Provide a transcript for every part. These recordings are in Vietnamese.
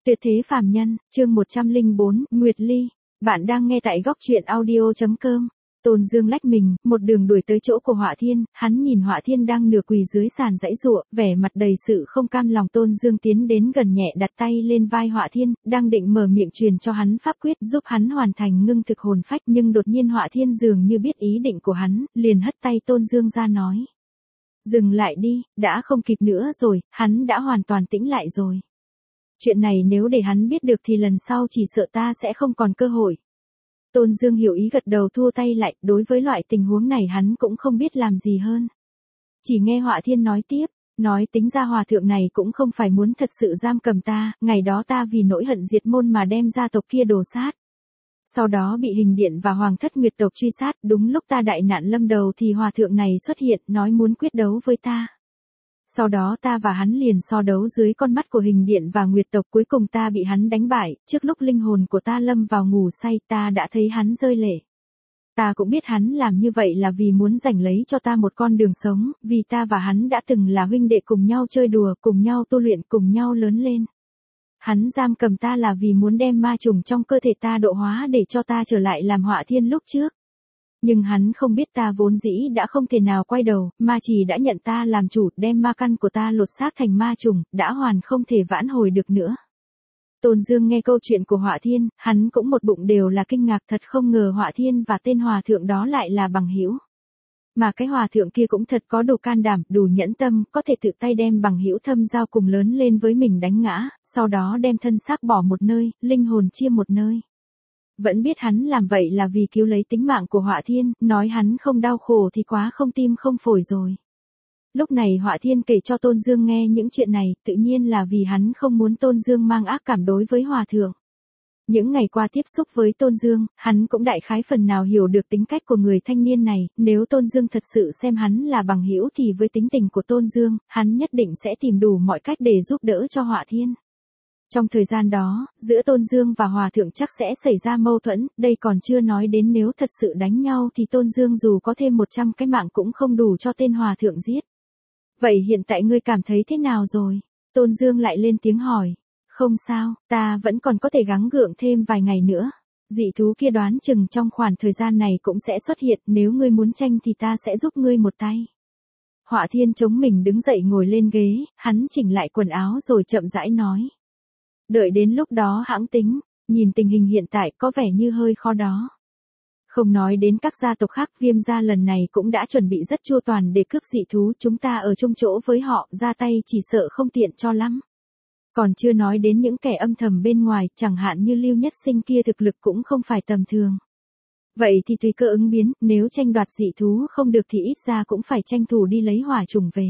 Tuyệt thế phàm nhân, chương 104, Nguyệt Ly. Bạn đang nghe tại góc truyện audio.com. Tôn Dương lách mình, một đường đuổi tới chỗ của Họa Thiên, hắn nhìn Họa Thiên đang nửa quỳ dưới sàn giãy giụa, vẻ mặt đầy sự không cam lòng. Tôn Dương tiến đến gần nhẹ đặt tay lên vai Họa Thiên, đang định mở miệng truyền cho hắn pháp quyết giúp hắn hoàn thành ngưng thực hồn phách, nhưng đột nhiên Họa Thiên dường như biết ý định của hắn, liền hất tay Tôn Dương ra nói: "Dừng lại đi, đã không kịp nữa rồi, hắn đã hoàn toàn tĩnh lại rồi. Chuyện này nếu để hắn biết được thì lần sau chỉ sợ ta sẽ không còn cơ hội." Tôn Dương hiểu ý gật đầu thua tay lại, đối với loại tình huống này hắn cũng không biết làm gì hơn. Chỉ nghe Họa Thiên nói tiếp, nói tính ra hòa thượng này cũng không phải muốn thật sự giam cầm ta, ngày đó ta vì nỗi hận diệt môn mà đem gia tộc kia đồ sát. Sau đó bị Hình Điện và Hoàng thất Nguyệt tộc truy sát, đúng lúc ta đại nạn lâm đầu thì hòa thượng này xuất hiện, nói muốn quyết đấu với ta. Sau đó ta và hắn liền so đấu dưới con mắt của Hình Điện và Nguyệt tộc, cuối cùng ta bị hắn đánh bại, trước lúc linh hồn của ta lâm vào ngủ say ta đã thấy hắn rơi lệ. Ta cũng biết hắn làm như vậy là vì muốn giành lấy cho ta một con đường sống, vì ta và hắn đã từng là huynh đệ cùng nhau chơi đùa, cùng nhau tu luyện, cùng nhau lớn lên. Hắn giam cầm ta là vì muốn đem ma trùng trong cơ thể ta độ hóa để cho ta trở lại làm Họa Thiên lúc trước. Nhưng hắn không biết ta vốn dĩ đã không thể nào quay đầu, ma chỉ đã nhận ta làm chủ, đem ma căn của ta lột xác thành ma trùng, đã hoàn không thể vãn hồi được nữa. Tôn Dương nghe câu chuyện của Họa Thiên, hắn cũng một bụng đều là kinh ngạc, thật không ngờ Họa Thiên và tên hòa thượng đó lại là bằng hữu. Mà cái hòa thượng kia cũng thật có đủ can đảm, đủ nhẫn tâm, có thể tự tay đem bằng hữu thâm giao cùng lớn lên với mình đánh ngã, sau đó đem thân xác bỏ một nơi, linh hồn chia một nơi. Vẫn biết hắn làm vậy là vì cứu lấy tính mạng của Họa Thiên, nói hắn không đau khổ thì quá không tim không phổi rồi. Lúc này Họa Thiên kể cho Tôn Dương nghe những chuyện này, tự nhiên là vì hắn không muốn Tôn Dương mang ác cảm đối với hòa thượng. Những ngày qua tiếp xúc với Tôn Dương, hắn cũng đại khái phần nào hiểu được tính cách của người thanh niên này, nếu Tôn Dương thật sự xem hắn là bằng hữu thì với tính tình của Tôn Dương, hắn nhất định sẽ tìm đủ mọi cách để giúp đỡ cho Họa Thiên. Trong thời gian đó, giữa Tôn Dương và Hòa thượng chắc sẽ xảy ra mâu thuẫn, đây còn chưa nói đến nếu thật sự đánh nhau thì Tôn Dương dù có thêm 100 cái mạng cũng không đủ cho tên Hòa thượng giết. "Vậy hiện tại ngươi cảm thấy thế nào rồi?" Tôn Dương lại lên tiếng hỏi. "Không sao, ta vẫn còn có thể gắng gượng thêm vài ngày nữa. Dị thú kia đoán chừng trong khoảng thời gian này cũng sẽ xuất hiện, nếu ngươi muốn tranh thì ta sẽ giúp ngươi một tay." Họa Thiên chống mình đứng dậy ngồi lên ghế, hắn chỉnh lại quần áo rồi chậm rãi nói: "Đợi đến lúc đó hãng tính, nhìn tình hình hiện tại có vẻ như hơi khó đó. Không nói đến các gia tộc khác, Viêm gia lần này cũng đã chuẩn bị rất chu toàn để cướp dị thú, chúng ta ở chung chỗ với họ, ra tay chỉ sợ không tiện cho lắm. Còn chưa nói đến những kẻ âm thầm bên ngoài, chẳng hạn như Lưu Nhất Sinh kia thực lực cũng không phải tầm thường. Vậy thì tùy cơ ứng biến, nếu tranh đoạt dị thú không được thì ít ra cũng phải tranh thủ đi lấy hỏa trùng về."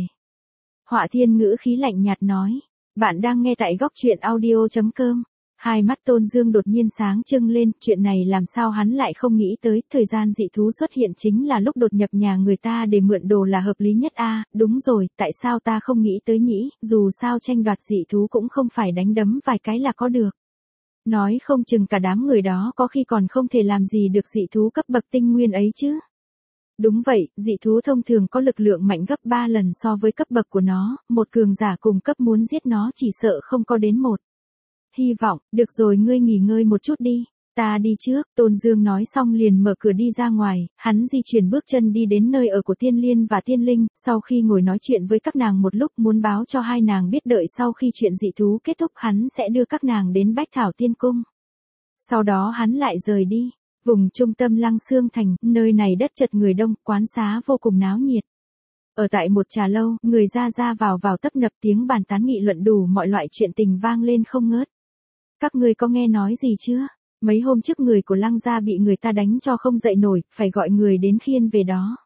Họa Thiên ngữ khí lạnh nhạt nói. Bạn đang nghe tại góc truyện audio.com. Hai mắt Tôn Dương đột nhiên sáng trưng lên, chuyện này làm sao hắn lại không nghĩ tới, thời gian dị thú xuất hiện chính là lúc đột nhập nhà người ta để mượn đồ là hợp lý nhất a. Đúng rồi, tại sao ta không nghĩ tới nhỉ, dù sao tranh đoạt dị thú cũng không phải đánh đấm vài cái là có được. Nói không chừng cả đám người đó có khi còn không thể làm gì được dị thú cấp bậc tinh nguyên ấy chứ. Đúng vậy, dị thú thông thường có lực lượng mạnh gấp 3 lần so với cấp bậc của nó, một cường giả cùng cấp muốn giết nó chỉ sợ không có đến một. Hy vọng, được rồi, ngươi nghỉ ngơi một chút đi, ta đi trước. Tôn Dương nói xong liền mở cửa đi ra ngoài, hắn di chuyển bước chân đi đến nơi ở của Tiên Liên và Tiên Linh, sau khi ngồi nói chuyện với các nàng một lúc muốn báo cho hai nàng biết đợi sau khi chuyện dị thú kết thúc hắn sẽ đưa các nàng đến Bách Thảo Tiên Cung. Sau đó hắn lại rời đi. Vùng trung tâm Lăng Xương Thành, nơi này đất chật người đông, quán xá vô cùng náo nhiệt. Ở tại một trà lâu, người ra vào tấp nập, tiếng bàn tán nghị luận đủ mọi loại chuyện tình vang lên không ngớt. "Các ngươi có nghe nói gì chưa? Mấy hôm trước người của Lăng gia bị người ta đánh cho không dậy nổi, phải gọi người đến khiêng về đó.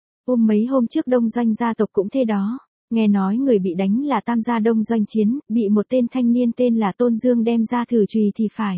Mấy hôm trước Đông Doanh gia tộc cũng thế đó. Nghe nói người bị đánh là Tam gia Đông Doanh Chiến, bị một tên thanh niên tên là Tôn Dương đem ra thử chùy thì phải.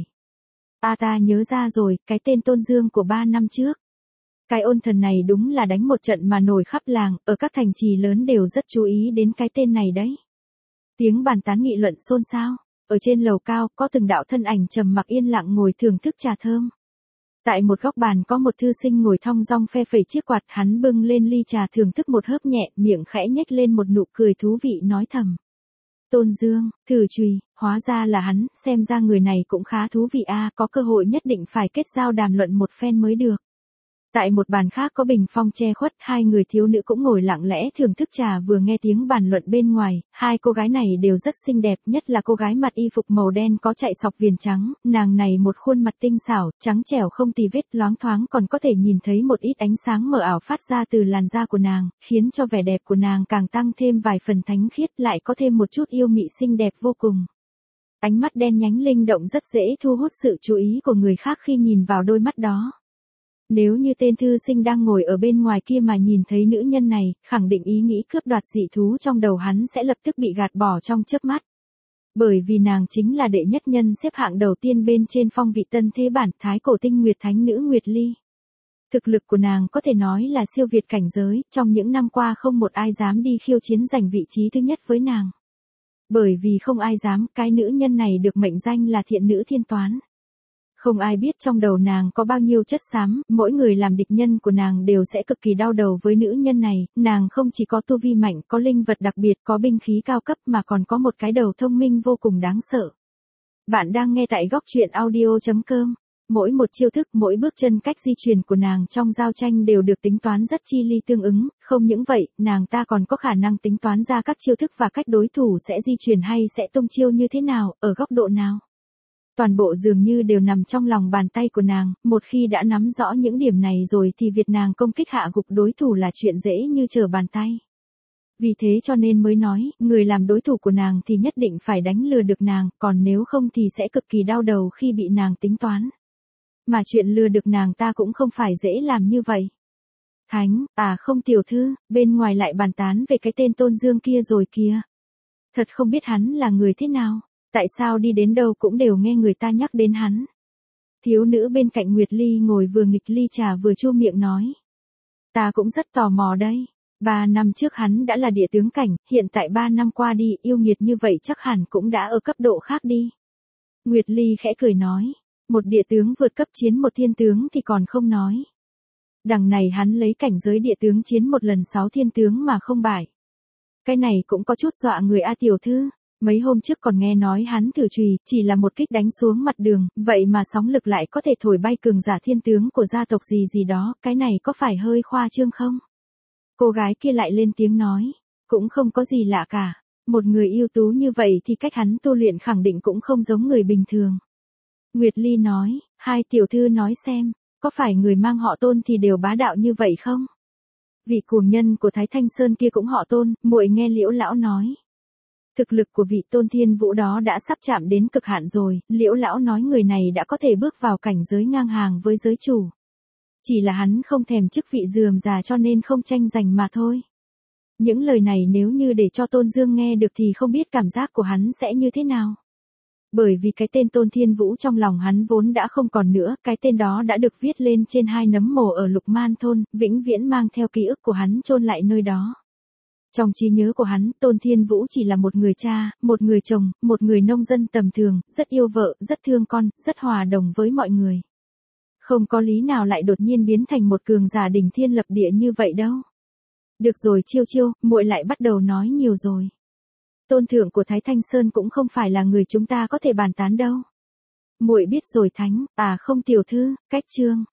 Ta nhớ ra rồi, cái tên Tôn Dương của 3 năm trước. Cái ôn thần này đúng là đánh một trận mà nổi khắp làng, ở các thành trì lớn đều rất chú ý đến cái tên này đấy." Tiếng bàn tán nghị luận xôn xao. Ở trên lầu cao, có từng đạo thân ảnh trầm mặc yên lặng ngồi thưởng thức trà thơm. Tại một góc bàn có một thư sinh ngồi thong dong phe phẩy chiếc quạt, hắn bưng lên ly trà thưởng thức một hớp nhẹ, miệng khẽ nhếch lên một nụ cười thú vị nói thầm: Tôn Dương, thử chùy, hóa ra là hắn, xem ra người này cũng khá thú vị a, có cơ hội nhất định phải kết giao đàm luận một phen mới được. Tại một bàn khác có bình phong che khuất, hai người thiếu nữ cũng ngồi lặng lẽ thưởng thức trà vừa nghe tiếng bàn luận bên ngoài, hai cô gái này đều rất xinh đẹp, nhất là cô gái mặc y phục màu đen có chạy sọc viền trắng, nàng này một khuôn mặt tinh xảo, trắng trẻo không tì vết, loáng thoáng còn có thể nhìn thấy một ít ánh sáng mờ ảo phát ra từ làn da của nàng, khiến cho vẻ đẹp của nàng càng tăng thêm vài phần thánh khiết, lại có thêm một chút yêu mị xinh đẹp vô cùng. Ánh mắt đen nhánh linh động rất dễ thu hút sự chú ý của người khác khi nhìn vào đôi mắt đó. Nếu như tên thư sinh đang ngồi ở bên ngoài kia mà nhìn thấy nữ nhân này, khẳng định ý nghĩ cướp đoạt dị thú trong đầu hắn sẽ lập tức bị gạt bỏ trong chớp mắt. Bởi vì nàng chính là đệ nhất nhân xếp hạng đầu tiên bên trên phong vị tân thế bản thái cổ tinh nguyệt thánh nữ Nguyệt Ly. Thực lực của nàng có thể nói là siêu việt cảnh giới, trong những năm qua không một ai dám đi khiêu chiến giành vị trí thứ nhất với nàng. Bởi vì không ai dám, cái nữ nhân này được mệnh danh là thiện nữ thiên toán. Không ai biết trong đầu nàng có bao nhiêu chất xám, mỗi người làm địch nhân của nàng đều sẽ cực kỳ đau đầu với nữ nhân này, nàng không chỉ có tu vi mạnh, có linh vật đặc biệt, có binh khí cao cấp mà còn có một cái đầu thông minh vô cùng đáng sợ. Bạn đang nghe tại góc truyện audio.com. Mỗi một chiêu thức, mỗi bước chân cách di chuyển của nàng trong giao tranh đều được tính toán rất chi ly tương ứng, không những vậy, nàng ta còn có khả năng tính toán ra các chiêu thức và cách đối thủ sẽ di chuyển hay sẽ tung chiêu như thế nào, ở góc độ nào. Toàn bộ dường như đều nằm trong lòng bàn tay của nàng, một khi đã nắm rõ những điểm này rồi thì việc nàng công kích hạ gục đối thủ là chuyện dễ như trở bàn tay. Vì thế cho nên mới nói, người làm đối thủ của nàng thì nhất định phải đánh lừa được nàng, còn nếu không thì sẽ cực kỳ đau đầu khi bị nàng tính toán. Mà chuyện lừa được nàng ta cũng không phải dễ làm như vậy. Thánh, không tiểu thư, bên ngoài lại bàn tán về cái tên Tôn Dương kia rồi kìa. Thật không biết hắn là người thế nào. Tại sao đi đến đâu cũng đều nghe người ta nhắc đến hắn. Thiếu nữ bên cạnh Nguyệt Ly ngồi vừa nghịch ly trà vừa chu miệng nói. Ta cũng rất tò mò đây. 3 năm trước hắn đã là địa tướng cảnh, hiện tại 3 năm qua đi, yêu nghiệt như vậy chắc hẳn cũng đã ở cấp độ khác đi. Nguyệt Ly khẽ cười nói. Một địa tướng vượt cấp chiến một thiên tướng thì còn không nói. Đằng này hắn lấy cảnh giới địa tướng chiến một lần 6 thiên tướng mà không bại. Cái này cũng có chút dọa người a tiểu thư. Mấy hôm trước còn nghe nói hắn thử chùy, chỉ là một kích đánh xuống mặt đường, vậy mà sóng lực lại có thể thổi bay cường giả thiên tướng của gia tộc gì gì đó, cái này có phải hơi khoa trương không? Cô gái kia lại lên tiếng nói, cũng không có gì lạ cả, một người ưu tú như vậy thì cách hắn tu luyện khẳng định cũng không giống người bình thường. Nguyệt Ly nói, hai tiểu thư nói xem, có phải người mang họ Tôn thì đều bá đạo như vậy không? Vị cuồng nhân của Thái Thanh Sơn kia cũng họ Tôn, muội nghe Liễu lão nói. Thực lực của vị Tôn Thiên Vũ đó đã sắp chạm đến cực hạn rồi, Liễu lão nói người này đã có thể bước vào cảnh giới ngang hàng với giới chủ. Chỉ là hắn không thèm chức vị rườm rà cho nên không tranh giành mà thôi. Những lời này nếu như để cho Tôn Dương nghe được thì không biết cảm giác của hắn sẽ như thế nào. Bởi vì cái tên Tôn Thiên Vũ trong lòng hắn vốn đã không còn nữa, cái tên đó đã được viết lên trên 2 nấm mồ ở Lục Man Thôn, vĩnh viễn mang theo ký ức của hắn chôn lại nơi đó. Trong trí nhớ của hắn, Tôn Thiên Vũ chỉ là một người cha, một người chồng, một người nông dân tầm thường, rất yêu vợ, rất thương con, rất hòa đồng với mọi người. Không có lý nào lại đột nhiên biến thành một cường giả đỉnh thiên lập địa như vậy đâu. Được rồi Chiêu Chiêu, muội lại bắt đầu nói nhiều rồi. Tôn thượng của Thái Thanh Sơn cũng không phải là người chúng ta có thể bàn tán đâu. Muội biết rồi Thánh, không tiểu thư, cách chương.